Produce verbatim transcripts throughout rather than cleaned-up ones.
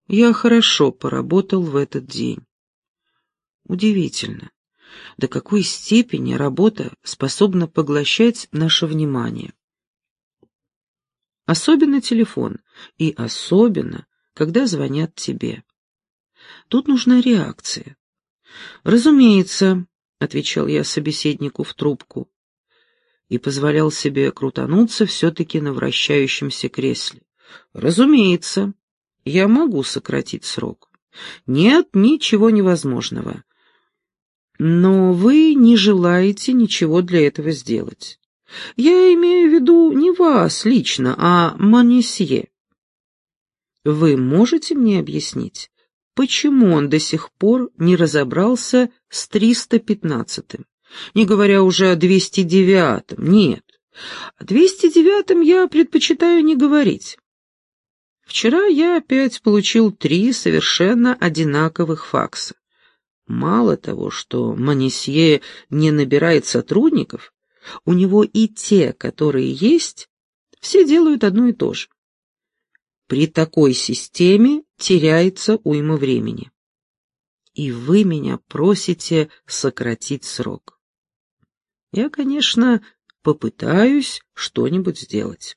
Я хорошо поработал в этот день. Удивительно, до какой степени работа способна поглощать наше внимание. Особенно телефон, и особенно, когда звонят тебе. Тут нужна реакция. «Разумеется», — отвечал я собеседнику в трубку и позволял себе крутануться все-таки на вращающемся кресле. «Разумеется, я могу сократить срок. Нет ничего невозможного. Но вы не желаете ничего для этого сделать. Я имею в виду не вас лично, а Монесье. Вы можете мне объяснить, почему он до сих пор не разобрался с триста пятнадцатым, не говоря уже о двести девятом? Нет, о двести девятом я предпочитаю не говорить. Вчера я опять получил три совершенно одинаковых факса. Мало того, что Монесье не набирает сотрудников, у него и те, которые есть, все делают одно и то же. При такой системе теряется уйма времени. И вы меня просите сократить срок. Я, конечно, попытаюсь что-нибудь сделать.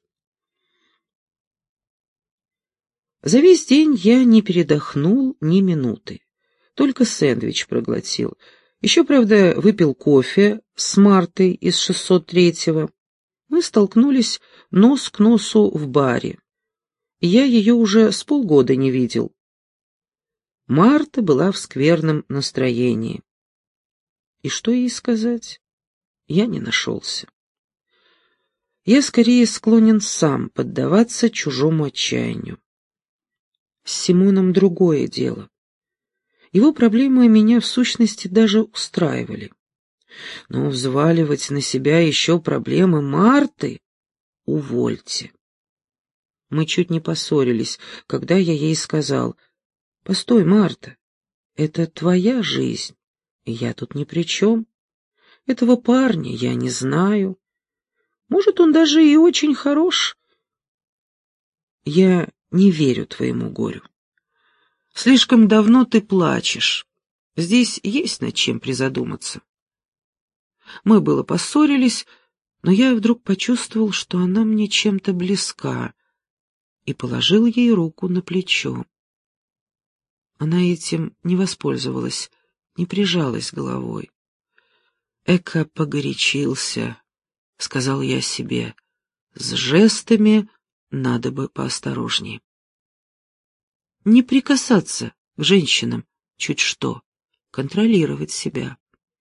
За весь день я не передохнул ни минуты. Только сэндвич проглотил. Еще, правда, выпил кофе с Мартой из шестьсот третьего. Мы столкнулись нос к носу в баре. Я ее уже с полгода не видел. Марта была в скверном настроении. И что ей сказать? Я не нашелся. Я скорее склонен сам поддаваться чужому отчаянию. С Симоном другое дело. Его проблемы меня в сущности даже устраивали. Но взваливать на себя еще проблемы Марты — увольте. Мы чуть не поссорились, когда я ей сказал: «Постой, Марта, это твоя жизнь, и я тут ни при чем. Этого парня я не знаю. Может, он даже и очень хорош. Я не верю твоему горю. Слишком давно ты плачешь. Здесь есть над чем призадуматься». Мы было поссорились, но я вдруг почувствовал, что она мне чем-то близка, и положил ей руку на плечо. Она этим не воспользовалась, не прижалась головой. «Эка погорячился», — сказал я себе, — «с жестами надо бы поосторожней». Не прикасаться к женщинам, чуть что, контролировать себя.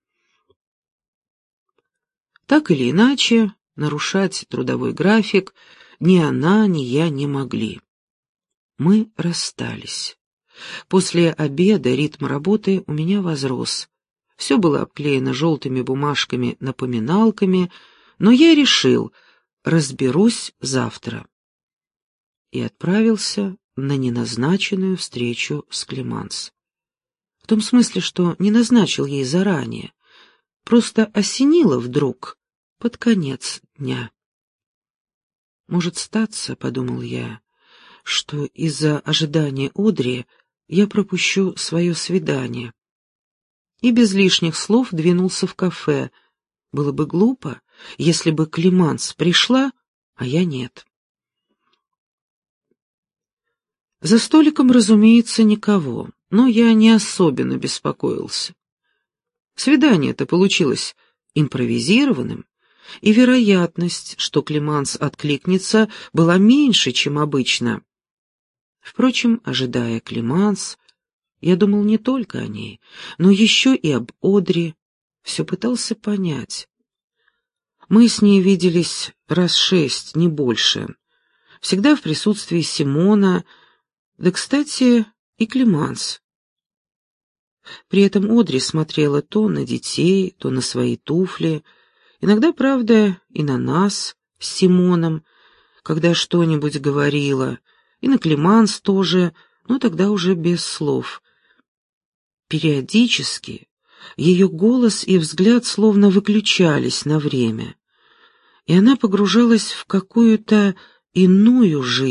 Так или иначе, нарушать трудовой график ни она, ни я не могли. Мы расстались. После обеда ритм работы у меня возрос. Все было обклеено желтыми бумажками-напоминалками, но я решил, разберусь завтра. И отправился на неназначенную встречу с Клеманс. В том смысле, что не назначил ей заранее, просто осенило вдруг под конец дня. «Может статься, — подумал я, — что из-за ожидания Одри я пропущу свое свидание». И без лишних слов двинулся в кафе. Было бы глупо, если бы Клеманс пришла, а я нет. За столиком, разумеется, никого, но я не особенно беспокоился. Свидание-то получилось импровизированным, и вероятность, что Клеманс откликнется, была меньше, чем обычно. Впрочем, ожидая Клеманс, я думал не только о ней, но еще и об Одри, все пытался понять. Мы с ней виделись раз шесть, не больше, всегда в присутствии Симона, да, кстати, и Клеманс. При этом Одри смотрела то на детей, то на свои туфли, иногда, правда, и на нас с Симоном, когда что-нибудь говорила, и на Клеманс тоже, но тогда уже без слов. Периодически ее голос и взгляд словно выключались на время, и она погружалась в какую-то иную жизнь,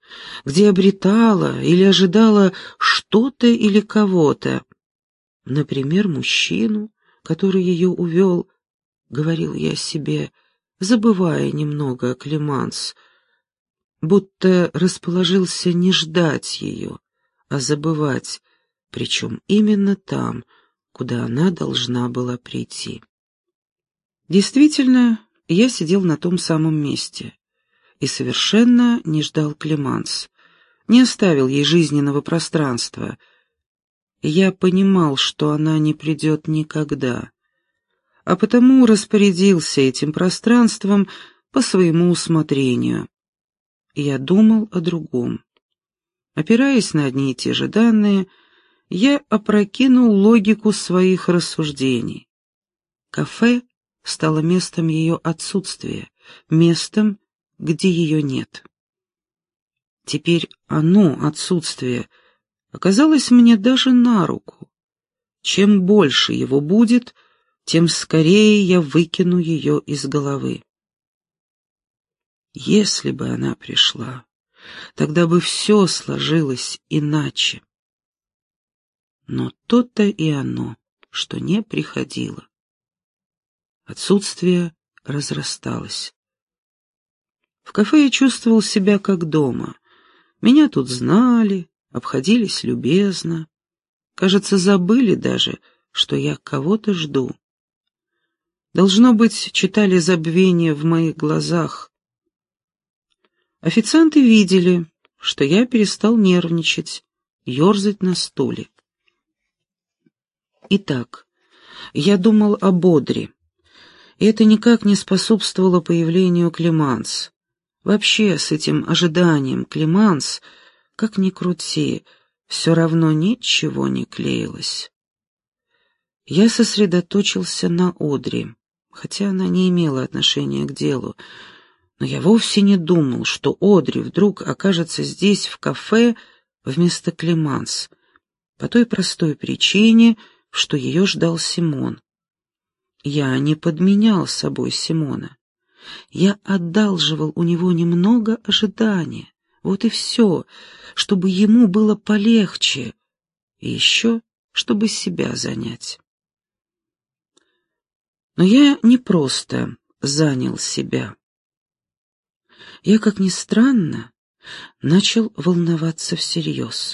где обретала или ожидала что-то или кого-то. Например, мужчину, который ее увел, говорил я себе, забывая немного о Клеманс, будто расположился не ждать ее, а забывать, причем именно там, куда она должна была прийти. Действительно, я сидел на том самом месте и совершенно не ждал Клеманс, не оставил ей жизненного пространства. Я понимал, что она не придет никогда, а потому распорядился этим пространством по своему усмотрению. Я думал о другом. Опираясь на одни и те же данные, я опрокинул логику своих рассуждений. Кафе стало местом ее отсутствия, местом, где ее нет. Теперь оно, отсутствие, оказалось мне даже на руку. Чем больше его будет, тем скорее я выкину ее из головы. Если бы она пришла, тогда бы все сложилось иначе. Но то-то и оно, что не приходило. Отсутствие разрасталось. В кафе я чувствовал себя как дома. Меня тут знали, обходились любезно. Кажется, забыли даже, что я кого-то жду. Должно быть, читали забвение в моих глазах. Официанты видели, что я перестал нервничать, ерзать на стуле. Итак, я думал о Бодре, и это никак не способствовало появлению Клеманс. Вообще, с этим ожиданием Клеманс, как ни крути, все равно ничего не клеилось. Я сосредоточился на Одри, хотя она не имела отношения к делу, но я вовсе не думал, что Одри вдруг окажется здесь, в кафе, вместо Клеманс, по той простой причине, что ее ждал Симон. Я не подменял собой Симона. Я одалживал у него немного ожидания, вот и все, чтобы ему было полегче, и еще, чтобы себя занять. Но я не просто занял себя. Я, как ни странно, начал волноваться всерьез.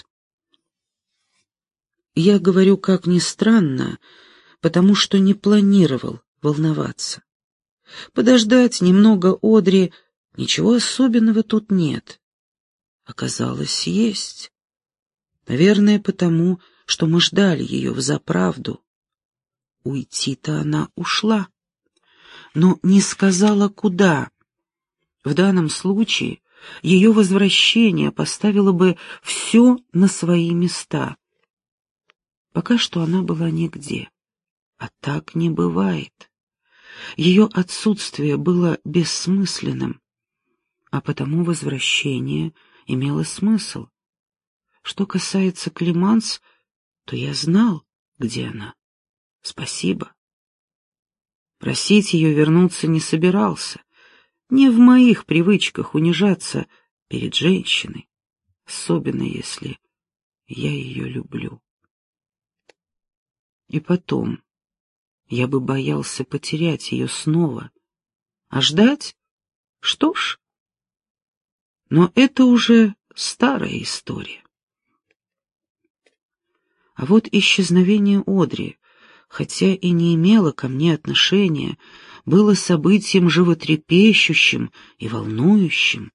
Я говорю, как ни странно, потому что не планировал волноваться. Подождать немного Одри, ничего особенного тут нет. Оказалось, есть. Наверное, потому, что мы ждали ее взаправду. Уйти-то она ушла, но не сказала, куда. В данном случае ее возвращение поставило бы все на свои места. Пока что она была нигде, а так не бывает. Ее отсутствие было бессмысленным, а потому возвращение имело смысл. Что касается Клеманс, то я знал, где она. Спасибо. Просить ее вернуться не собирался. Не в моих привычках унижаться перед женщиной, особенно если я ее люблю. И потом, я бы боялся потерять ее снова. А ждать? Что ж, но это уже старая история. А вот исчезновение Одри, хотя и не имело ко мне отношения, было событием животрепещущим и волнующим.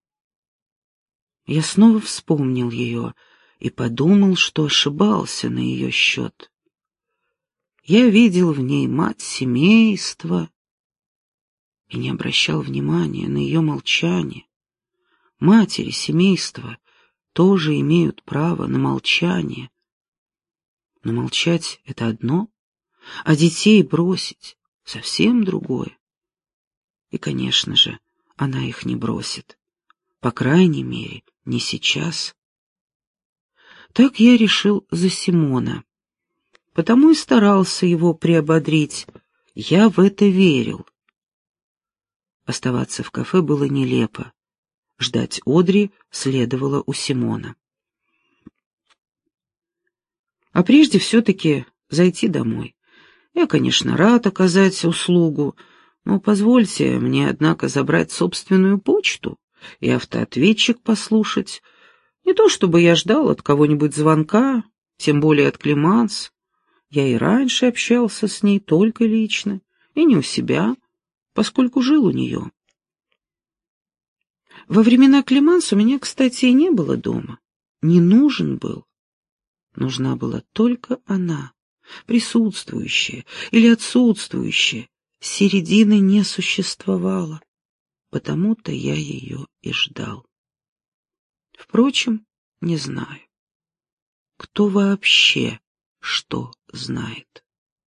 Я снова вспомнил ее и подумал, что ошибался на ее счет. Я видел в ней мать семейства и не обращал внимания на ее молчание. Матери семейства тоже имеют право на молчание. Но молчать — это одно, а детей бросить — совсем другое. И, конечно же, она их не бросит. По крайней мере, не сейчас. Так я решил за Симона. Потому и старался его приободрить. Я в это верил. Оставаться в кафе было нелепо. Ждать Одри следовало у Симона. А прежде все-таки зайти домой. Я, конечно, рад оказать услугу, но позвольте мне, однако, забрать собственную почту и автоответчик послушать. Не то чтобы я ждал от кого-нибудь звонка, тем более от Клеманс. Я и раньше общался с ней только лично, и не у себя, поскольку жил у нее. Во времена Клеманс у меня, кстати, и не было дома. Не нужен был. Нужна была только она, присутствующая или отсутствующая. Середины не существовало, потому-то я ее и ждал. Впрочем, не знаю, кто вообще что знает.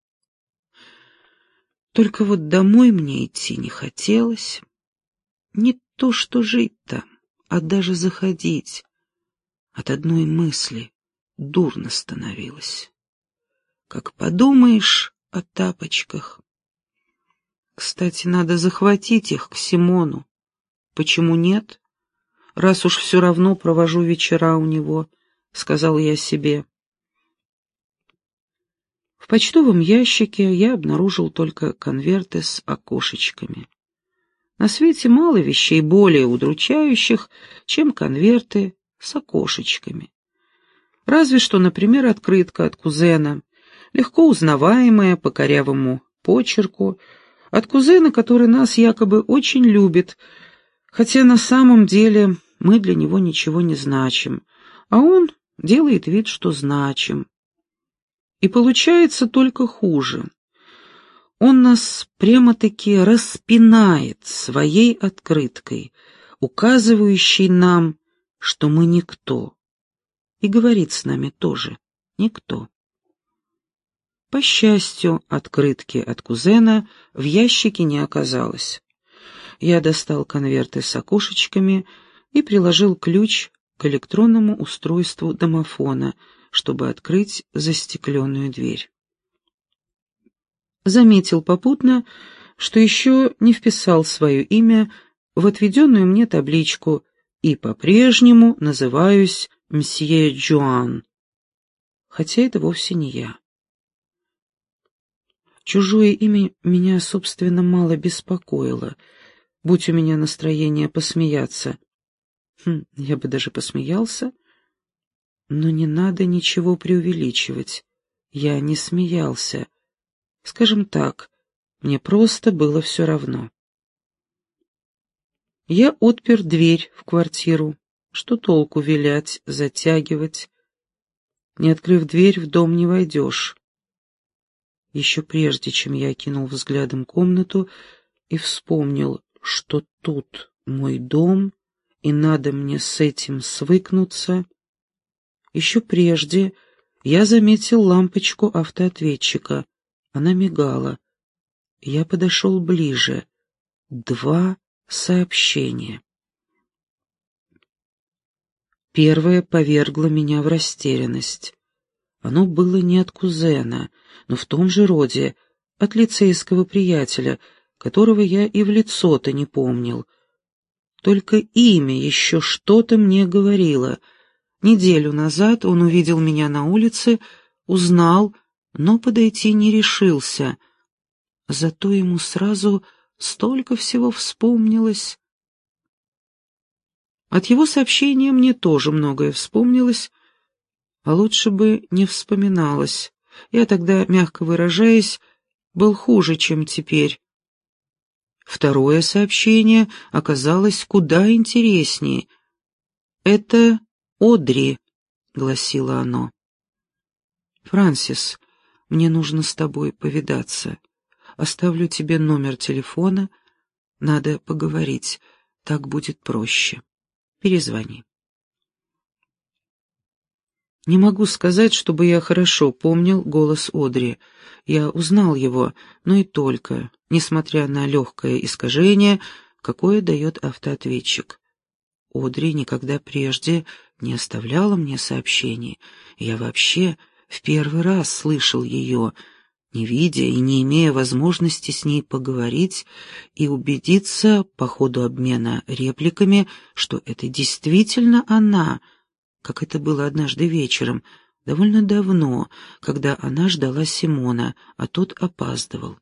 Только вот домой мне идти не хотелось. Не то что жить там, а даже заходить. От одной мысли дурно становилось. Как подумаешь о тапочках. Кстати, надо захватить их к Симону. Почему нет? Раз уж все равно провожу вечера у него, — сказал я себе. В почтовом ящике я обнаружил только конверты с окошечками. На свете мало вещей более удручающих, чем конверты с окошечками. Разве что, например, открытка от кузена, легко узнаваемая по корявому почерку, от кузена, который нас якобы очень любит, хотя на самом деле мы для него ничего не значим, а он делает вид, что значим. И получается только хуже. Он нас прямо-таки распинает своей открыткой, указывающей нам, что мы никто, и говорит с нами тоже никто. По счастью, открытки от кузена в ящике не оказалось. Я достал конверты с окошечками и приложил ключ к электронному устройству домофона, чтобы открыть застекленную дверь. Заметил попутно, что еще не вписал свое имя в отведенную мне табличку и по-прежнему называюсь мсье Джоан, хотя это вовсе не я. Чужое имя меня, собственно, мало беспокоило, будь у меня настроение посмеяться. Хм, я бы даже посмеялся, но не надо ничего преувеличивать. Я не смеялся. Скажем так, мне просто было все равно. Я отпер дверь в квартиру. Что толку вилять, затягивать? Не открыв дверь, в дом не войдешь. Еще прежде, чем я окинул взглядом комнату и вспомнил, что тут мой дом, и надо мне с этим свыкнуться, еще прежде я заметил лампочку автоответчика. Она мигала. Я подошел ближе. Два сообщения. Первое повергло меня в растерянность. Оно было не от кузена, но в том же роде, от лицейского приятеля, которого я и в лицо-то не помнил. Только имя еще что-то мне говорило. Неделю назад он увидел меня на улице, узнал, но подойти не решился. Зато ему сразу столько всего вспомнилось. От его сообщения мне тоже многое вспомнилось, а лучше бы не вспоминалось. Я тогда, мягко выражаясь, был хуже, чем теперь. Второе сообщение оказалось куда интереснее. «Это Одри», — гласило оно. «Франсис, мне нужно с тобой повидаться. Оставлю тебе номер телефона. Надо поговорить, так будет проще. Перезвони». Не могу сказать, чтобы я хорошо помнил голос Одри. Я узнал его, но и только, несмотря на легкое искажение, какое дает автоответчик. Одри никогда прежде не оставляла мне сообщений. Я вообще в первый раз слышал ее, не видя и не имея возможности с ней поговорить и убедиться по ходу обмена репликами, что это действительно она, как это было однажды вечером, довольно давно, когда она ждала Симона, а тот опаздывал.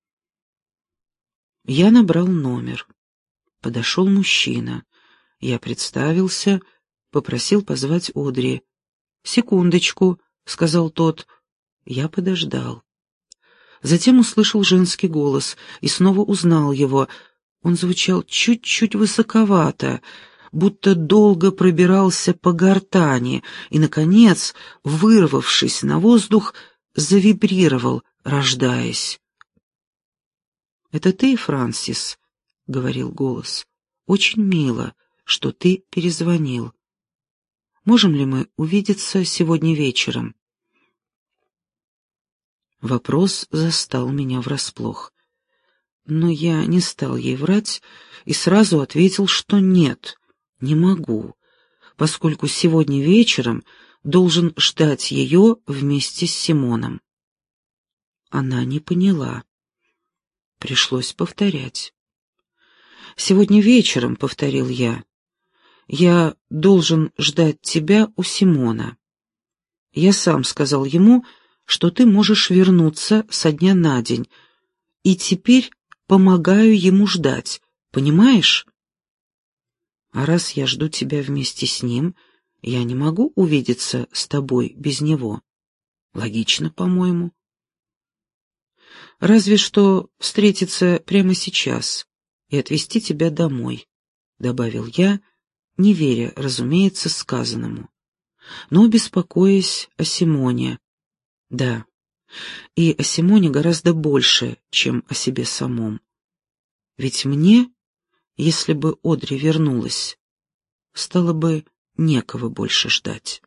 Я набрал номер. Подошел мужчина. Я представился, попросил позвать Одри. «Секундочку», — сказал тот. Я подождал. Затем услышал женский голос и снова узнал его. Он звучал чуть-чуть высоковато, будто долго пробирался по гортани и, наконец, вырвавшись на воздух, завибрировал, рождаясь. «Это ты, Франсис?» — говорил голос. «Очень мило, что ты перезвонил. Можем ли мы увидеться сегодня вечером?» Вопрос застал меня врасплох. Но я не стал ей врать и сразу ответил, что нет, не могу, поскольку сегодня вечером должен ждать ее вместе с Симоном. Она не поняла. Пришлось повторять. «Сегодня вечером», — повторил я, — «я должен ждать тебя у Симона. Я сам сказал ему, что ты можешь вернуться со дня на день, и теперь помогаю ему ждать, понимаешь? А раз я жду тебя вместе с ним, я не могу увидеться с тобой без него. Логично, по-моему. Разве что встретиться прямо сейчас и отвезти тебя домой», — добавил я, не веря, разумеется, сказанному, но беспокоясь о Симоне. Да, и о Симоне гораздо больше, чем о себе самом. Ведь мне, если бы Одри вернулась, стало бы некого больше ждать.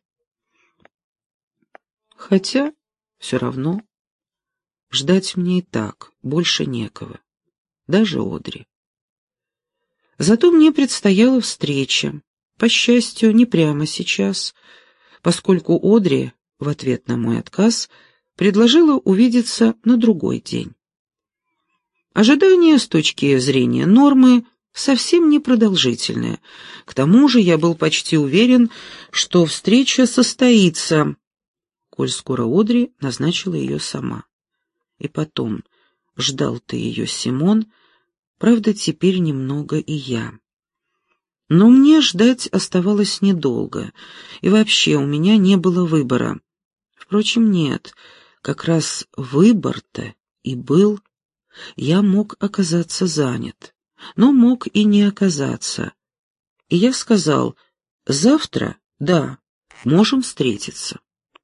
Хотя, все равно, ждать мне и так больше некого, даже Одри. Зато мне предстояла встреча, по счастью, не прямо сейчас, поскольку Одри, в ответ на мой отказ, предложила увидеться на другой день. Ожидание с точки зрения нормы совсем не продолжительное. К тому же я был почти уверен, что встреча состоится, коль скоро Одри назначила ее сама. И потом, ждал ты ее, Симон, правда, теперь немного и я. Но мне ждать оставалось недолго, и вообще у меня не было выбора. Впрочем, нет, как раз выбор-то и был. Я мог оказаться занят, но мог и не оказаться. И я сказал: «Завтра, да, можем встретиться».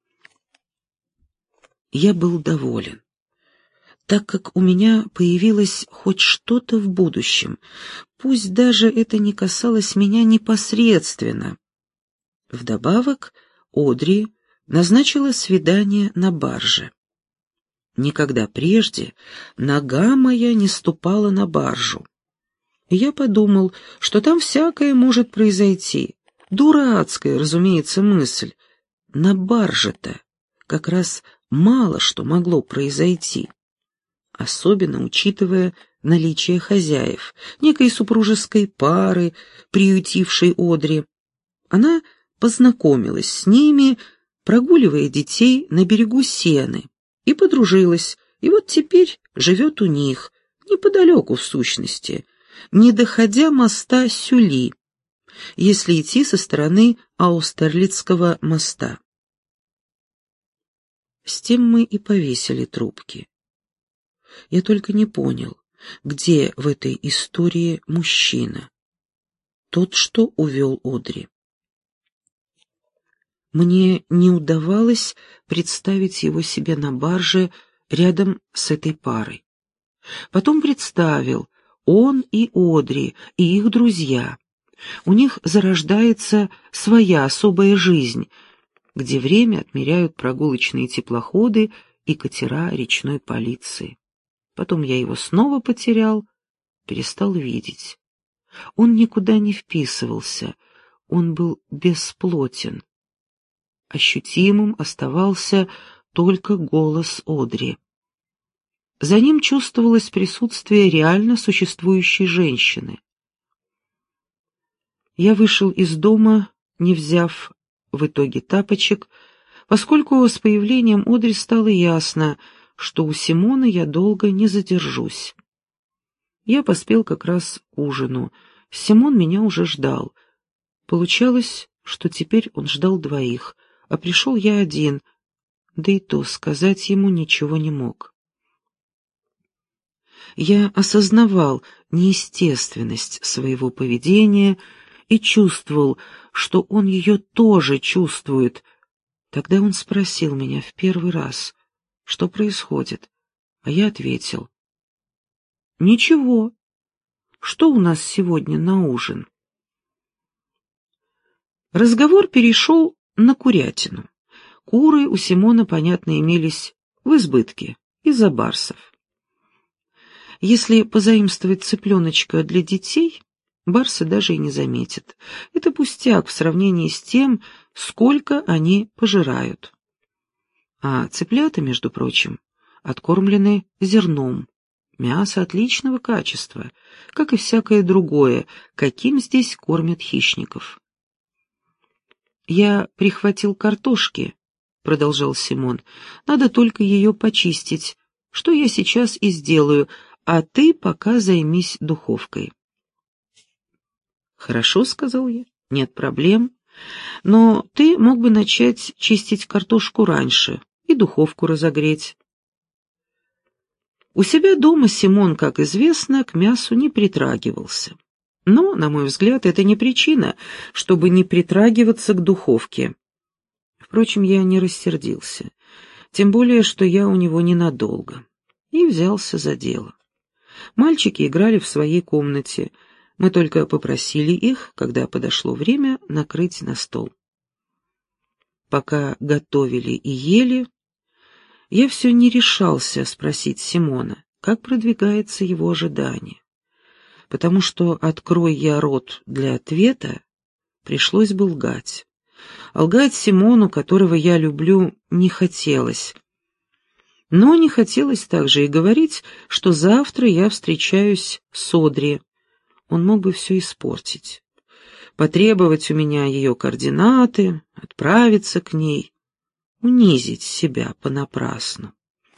Я был доволен, так как у меня появилось хоть что-то в будущем, пусть даже это не касалось меня непосредственно. Вдобавок, Одри назначила свидание на барже. Никогда прежде нога моя не ступала на баржу. И я подумал, что там всякое может произойти. Дурацкая, разумеется, мысль. На барже-то как раз мало что могло произойти. Особенно учитывая наличие хозяев, некой супружеской пары, приютившей Одри. Она познакомилась с ними, прогуливая детей на берегу Сены, и подружилась, и вот теперь живет у них, неподалеку в сущности, не доходя моста Сюли, если идти со стороны Аустерлицкого моста. С тем мы и повесили трубки. Я только не понял, где в этой истории мужчина, тот, что увел Одри. Мне не удавалось представить его себе на барже рядом с этой парой. Потом представил, он и Одри, и их друзья. У них зарождается своя особая жизнь, где время отмеряют прогулочные теплоходы и катера речной полиции. Потом я его снова потерял, перестал видеть. Он никуда не вписывался, он был бесплотен. Ощутимым оставался только голос Одри. За ним чувствовалось присутствие реально существующей женщины. Я вышел из дома, не взяв в итоге тапочек, поскольку с появлением Одри стало ясно, что у Симона я долго не задержусь. Я поспел как раз к ужину. Симон меня уже ждал. Получалось, что теперь он ждал двоих, а пришел я один, да и то сказать ему ничего не мог. Я осознавал неестественность своего поведения и чувствовал, что он ее тоже чувствует. Тогда он спросил меня в первый раз, что происходит, а я ответил: «Ничего. Что у нас сегодня на ужин?» Разговор перешел на курятину. Куры у Симона, понятно, имелись в избытке из-за барсов. Если позаимствовать цыпленочка для детей, барсы даже и не заметят. Это пустяк в сравнении с тем, сколько они пожирают. А цыплята, между прочим, откормлены зерном. Мясо отличного качества, как и всякое другое, каким здесь кормят хищников. «Я прихватил картошки», — продолжал Симон. «Надо только ее почистить, что я сейчас и сделаю, а ты пока займись духовкой». «Хорошо», — сказал я, — «нет проблем. Но ты мог бы начать чистить картошку раньше и духовку разогреть». У себя дома Симон, как известно, к мясу не притрагивался. Но, на мой взгляд, это не причина, чтобы не притрагиваться к духовке. Впрочем, я не рассердился, тем более, что я у него ненадолго, и взялся за дело. Мальчики играли в своей комнате, мы только попросили их, когда подошло время, накрыть на стол. Пока готовили и ели, я все не решался спросить Симона, как продвигается его ожидание, потому что, открой я рот для ответа, пришлось бы лгать. А лгать Симону, которого я люблю, не хотелось. Но не хотелось также и говорить, что завтра я встречаюсь с Одри. Он мог бы все испортить. Потребовать у меня ее координаты, отправиться к ней, унизить себя понапрасну.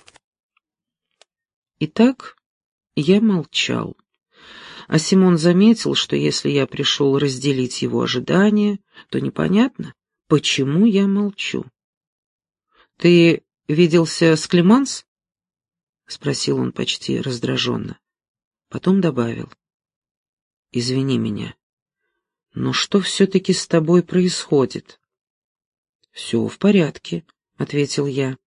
Итак, я молчал. А Симон заметил, что если я пришел разделить его ожидания, то непонятно, почему я молчу. «Ты виделся с Клеманс?» — спросил он почти раздраженно. Потом добавил: «Извини меня, но что все-таки с тобой происходит?» «Все в порядке», — ответил я.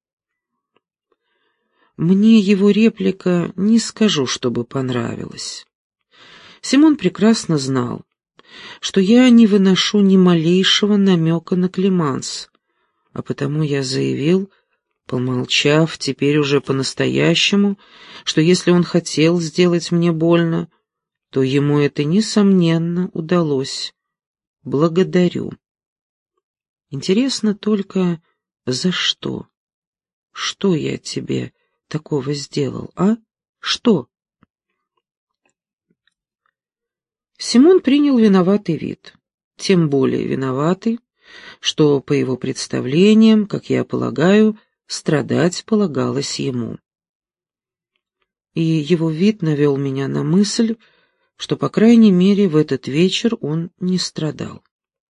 Мне его реплика, не скажу, чтобы понравилась. Симон прекрасно знал, что я не выношу ни малейшего намека на Клеманс, а потому я заявил, помолчав теперь уже по-настоящему, что если он хотел сделать мне больно, то ему это, несомненно, удалось. Благодарю. Интересно только, за что? Что я тебе такого сделал, а? Что? Симон принял виноватый вид. Тем более виноватый, что, по его представлениям, как я полагаю, страдать полагалось ему. И его вид навел меня на мысль, что, по крайней мере, в этот вечер он не страдал.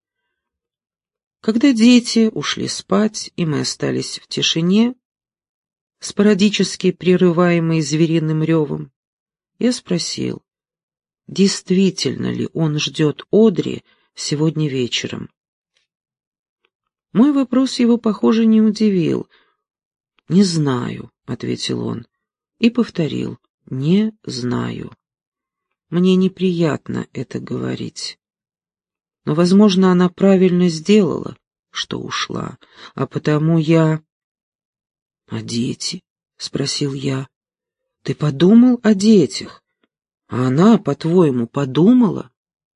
Когда дети ушли спать, и мы остались в тишине, спорадически прерываемой звериным ревом, я спросил, действительно ли он ждет Одри сегодня вечером. Мой вопрос его, похоже, не удивил. «Не знаю», — ответил он, и повторил: «Не знаю». Мне неприятно это говорить. Но, возможно, она правильно сделала, что ушла, а потому я... «А дети?» — спросил я. «Ты подумал о детях? А она, по-твоему, подумала?»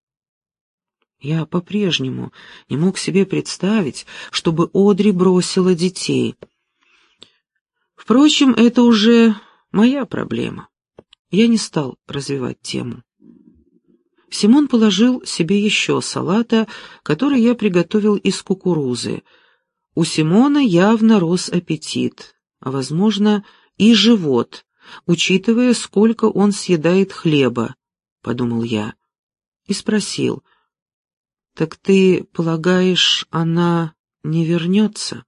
Я по-прежнему не мог себе представить, чтобы Одри бросила детей. Впрочем, это уже Моя проблема. Я не стал развивать тему. Симон положил себе еще салата, который я приготовил из кукурузы. У Симона явно рос аппетит, а, возможно, и живот, учитывая, сколько он съедает хлеба, — подумал я, и спросил: «Так ты полагаешь, она не вернется?»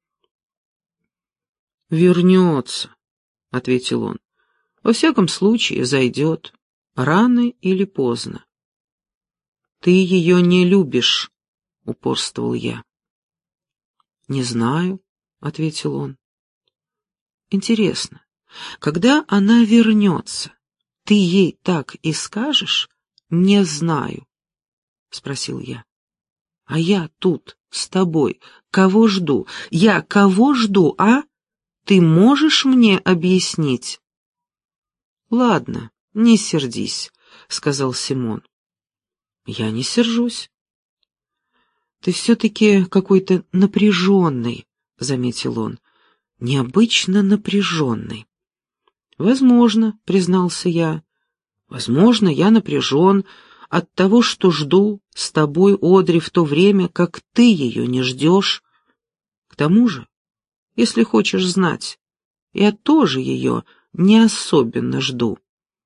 «Вернется», — ответил он. «Во всяком случае, зайдет, рано или поздно». «Ты ее не любишь», — упорствовал я. «Не знаю», — ответил он. «Интересно, когда она вернется, ты ей так и скажешь: «Не знаю», — спросил я. «А я тут с тобой кого жду? Я кого жду, а? Ты можешь мне объяснить?» «Ладно, не сердись», — сказал Симон. «Я не сержусь». «Ты все-таки какой-то напряженный», — заметил он, — «необычно напряженный». «Возможно», — признался я, — «возможно, я напряжен от того, что жду с тобой Одри в то время, как ты ее не ждешь. К тому же, если хочешь знать, я тоже ее не особенно жду».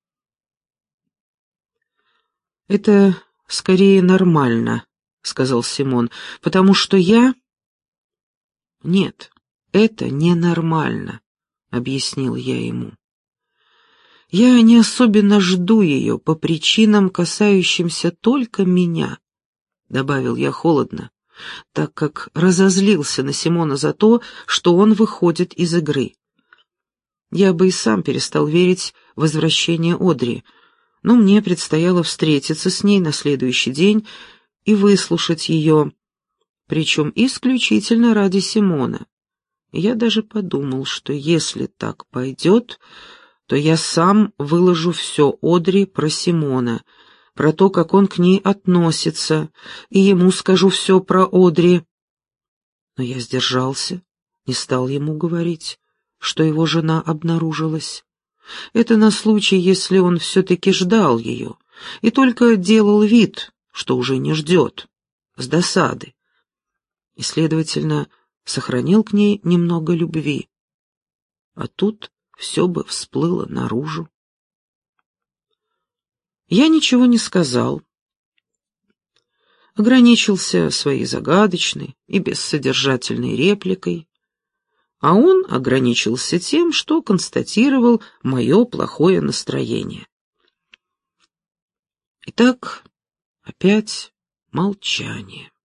«Это скорее нормально», — сказал Симон, — «потому что я...» «Нет, это ненормально», — объяснил я ему. «Я не особенно жду ее по причинам, касающимся только меня», — добавил я холодно, так как разозлился на Симона за то, что он выходит из игры. Я бы и сам перестал верить в возвращение Одри, но мне предстояло встретиться с ней на следующий день и выслушать ее, причем исключительно ради Симона. Я даже подумал, что если так пойдет, то я сам выложу все Одри про Симона, про то, как он к ней относится, и ему скажу все про Одри. Но я сдержался, не стал ему говорить, что его жена обнаружилась. Это на случай, если он все-таки ждал ее, и только делал вид, что уже не ждет, с досады, и, следовательно, сохранил к ней немного любви. А тут все бы всплыло наружу. Я ничего не сказал, ограничился своей загадочной и бессодержательной репликой, а он ограничился тем, что констатировал мое плохое настроение. Итак, опять молчание.